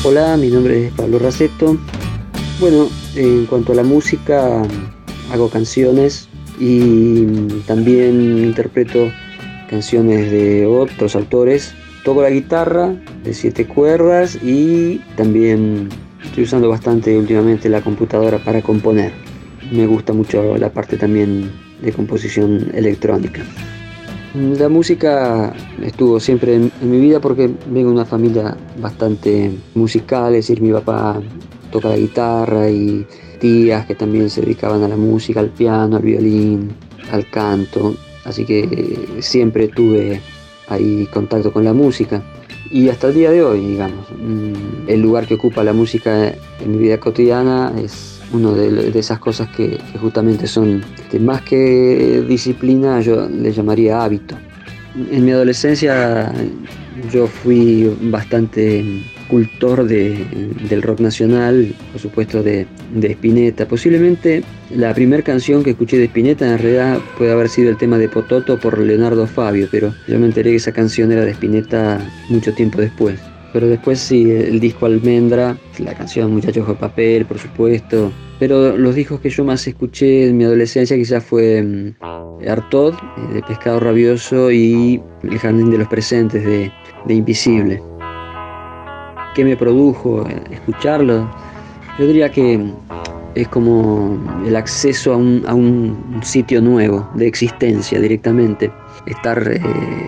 Hola, mi nombre es Pablo Raceto. Bueno, en cuanto a la música, hago canciones y también interpreto canciones de otros autores. Toco la guitarra de 7 cuerdas y también estoy usando bastante últimamente la computadora para componer. Me gusta mucho la parte también de composición electrónica. La música estuvo siempre en mi vida porque vengo de una familia bastante musical, es decir, mi papá toca la guitarra y tías que también se dedicaban a la música, al piano, al violín, al canto, así que siempre tuve ahí contacto con la música y hasta el día de hoy, digamos, el lugar que ocupa la música en mi vida cotidiana es una de esas cosas que justamente son más que disciplina, yo le llamaría hábito. En mi adolescencia yo fui bastante cultor del rock nacional, por supuesto de Spinetta. Posiblemente la primera canción que escuché de Spinetta en realidad puede haber sido el tema de Pototo por Leonardo Fabio, pero yo me enteré que esa canción era de Spinetta mucho tiempo después. Pero después sí, el disco Almendra, la canción Muchachos de Papel, por supuesto. Pero los discos que yo más escuché en mi adolescencia quizás fue Artaud, de Pescado Rabioso, y El Jardín de los Presentes, de Invisible. ¿Qué me produjo escucharlo? Yo diría que es como el acceso a un sitio nuevo, de existencia directamente. Estar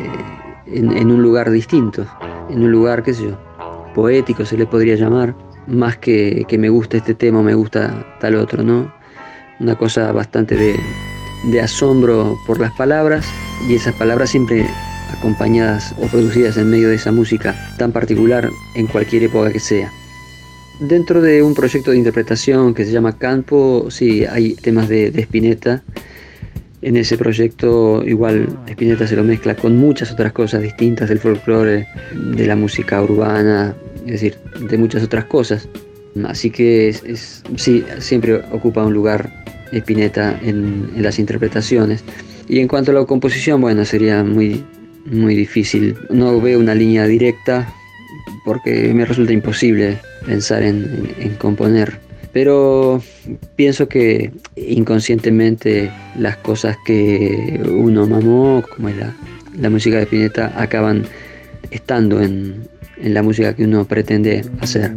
en un lugar distinto, en un lugar, qué sé yo, poético se le podría llamar, más que me gusta este tema o me gusta tal otro, ¿no? Una cosa bastante de asombro por las palabras, y esas palabras siempre acompañadas o producidas en medio de esa música tan particular en cualquier época que sea. Dentro de un proyecto de interpretación que se llama Campo, sí, hay temas de Spinetta. En ese proyecto igual Spinetta se lo mezcla con muchas otras cosas distintas del folclore, de la música urbana, es decir, de muchas otras cosas. Así que sí, siempre ocupa un lugar Spinetta en las interpretaciones. Y en cuanto a la composición, bueno, sería muy difícil. No veo una línea directa porque me resulta imposible pensar en componer. Pero pienso que inconscientemente las cosas que uno mamó, como es la música de Spinetta, acaban estando en la música que uno pretende hacer.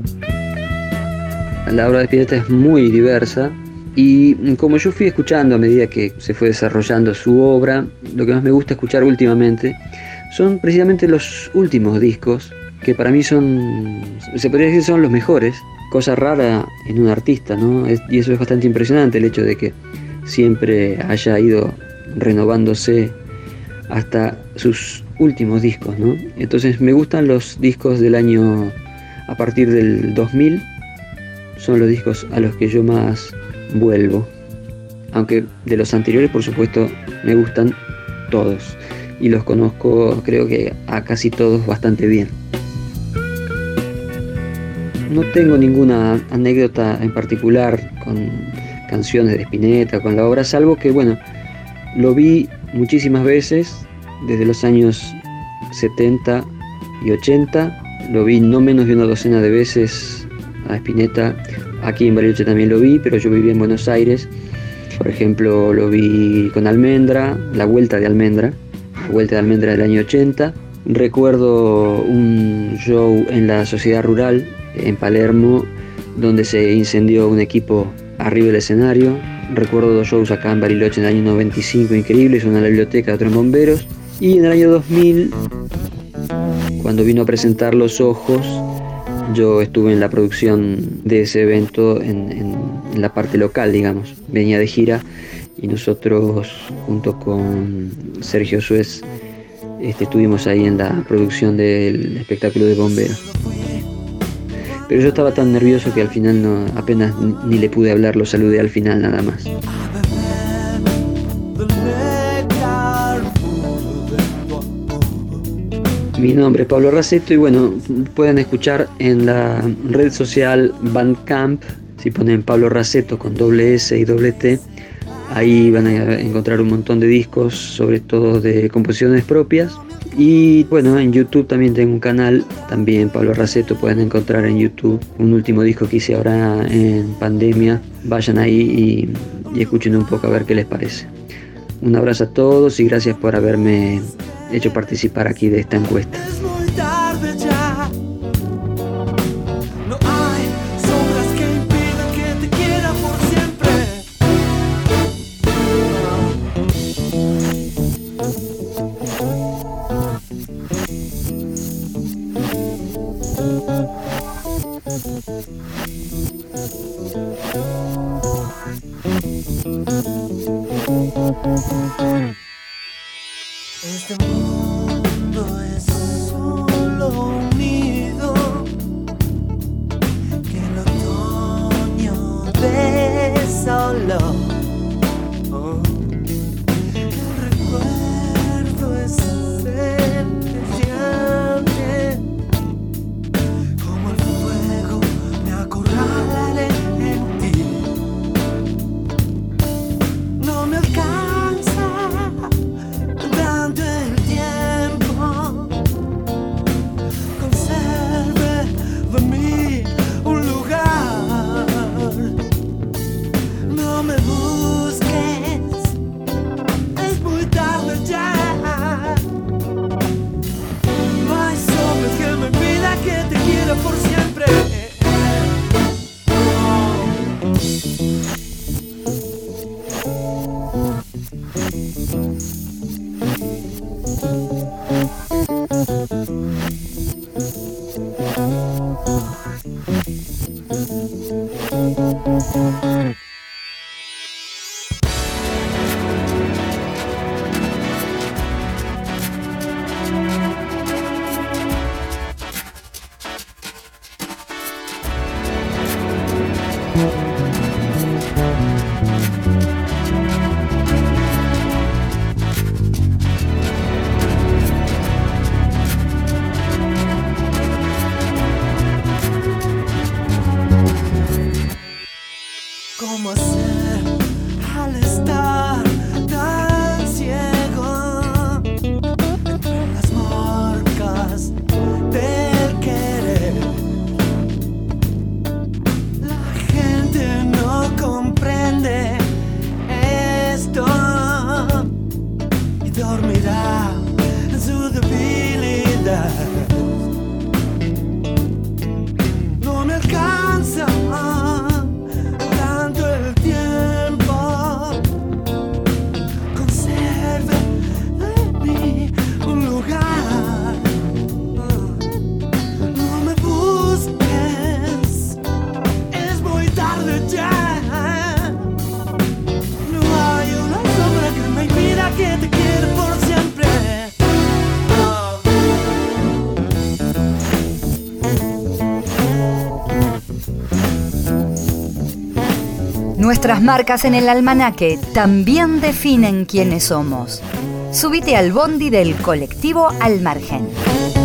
La obra de Spinetta es muy diversa y como yo fui escuchando a medida que se fue desarrollando su obra, lo que más me gusta escuchar últimamente son precisamente los últimos discos, que para mí se podría decir son los mejores. Cosa rara en un artista, ¿no? Y eso es bastante impresionante, el hecho de que siempre haya ido renovándose hasta sus últimos discos, ¿no? Entonces me gustan los discos del año a partir del 2000, son los discos a los que yo más vuelvo. Aunque de los anteriores, por supuesto, me gustan todos y los conozco, creo que a casi todos bastante bien. No tengo ninguna anécdota en particular con canciones de Spinetta, con la obra, salvo que, bueno, lo vi muchísimas veces, desde los años 70 y 80, lo vi no menos de una docena de veces a Spinetta. Aquí en Bariloche también lo vi, pero yo vivía en Buenos Aires. Por ejemplo, lo vi con Almendra, la Vuelta de Almendra del año 80. Recuerdo un show en la Sociedad Rural, en Palermo, donde se incendió un equipo arriba del escenario. Recuerdo 2 shows acá en Bariloche en el año 95 increíbles, uno en la biblioteca de otros bomberos. Y en el año 2000, cuando vino a presentar Los Ojos, yo estuve en la producción de ese evento en la parte local, digamos. Venía de gira y nosotros, junto con Sergio Suez, estuvimos ahí en la producción del espectáculo de bomberos. Pero yo estaba tan nervioso que al final apenas ni le pude hablar, lo saludé al final nada más. Mi nombre es Pablo Raceto y bueno, pueden escuchar en la red social Bandcamp, si ponen Pablo Raceto con doble S y doble T, ahí van a encontrar un montón de discos, sobre todo de composiciones propias Y bueno, en YouTube también tengo un canal, también Pablo Raceto, pueden encontrar en YouTube un último disco que hice ahora en pandemia. Vayan ahí y escuchen un poco a ver qué les parece. Un abrazo a todos y gracias por haberme hecho participar aquí de esta encuesta. Es muy tarde ya. No hay sombras que impidan que te quiera por siempre. Este mundo es solo un nido que el otoño desoló. El recuerdo es brillante, como el fuego me acorralaré en ti. No me alcanza tanto el tiempo, conserve de mí un lugar. No me busques, es muy tarde ya. No hay sombras que me impidan que te quiera por siempre. ¿Cómo hacer al estar tan ciego entre las marcas del querer? La gente no comprende esto y dormirá en su debilidad. No me alcanza tanto el tiempo, conserve de mí un lugar. No me busques, es muy tarde ya. No hay una sombra que me impida que te quiera por siempre. Nuestras marcas en el almanaque también definen quiénes somos. Subite al bondi del colectivo Al Margen.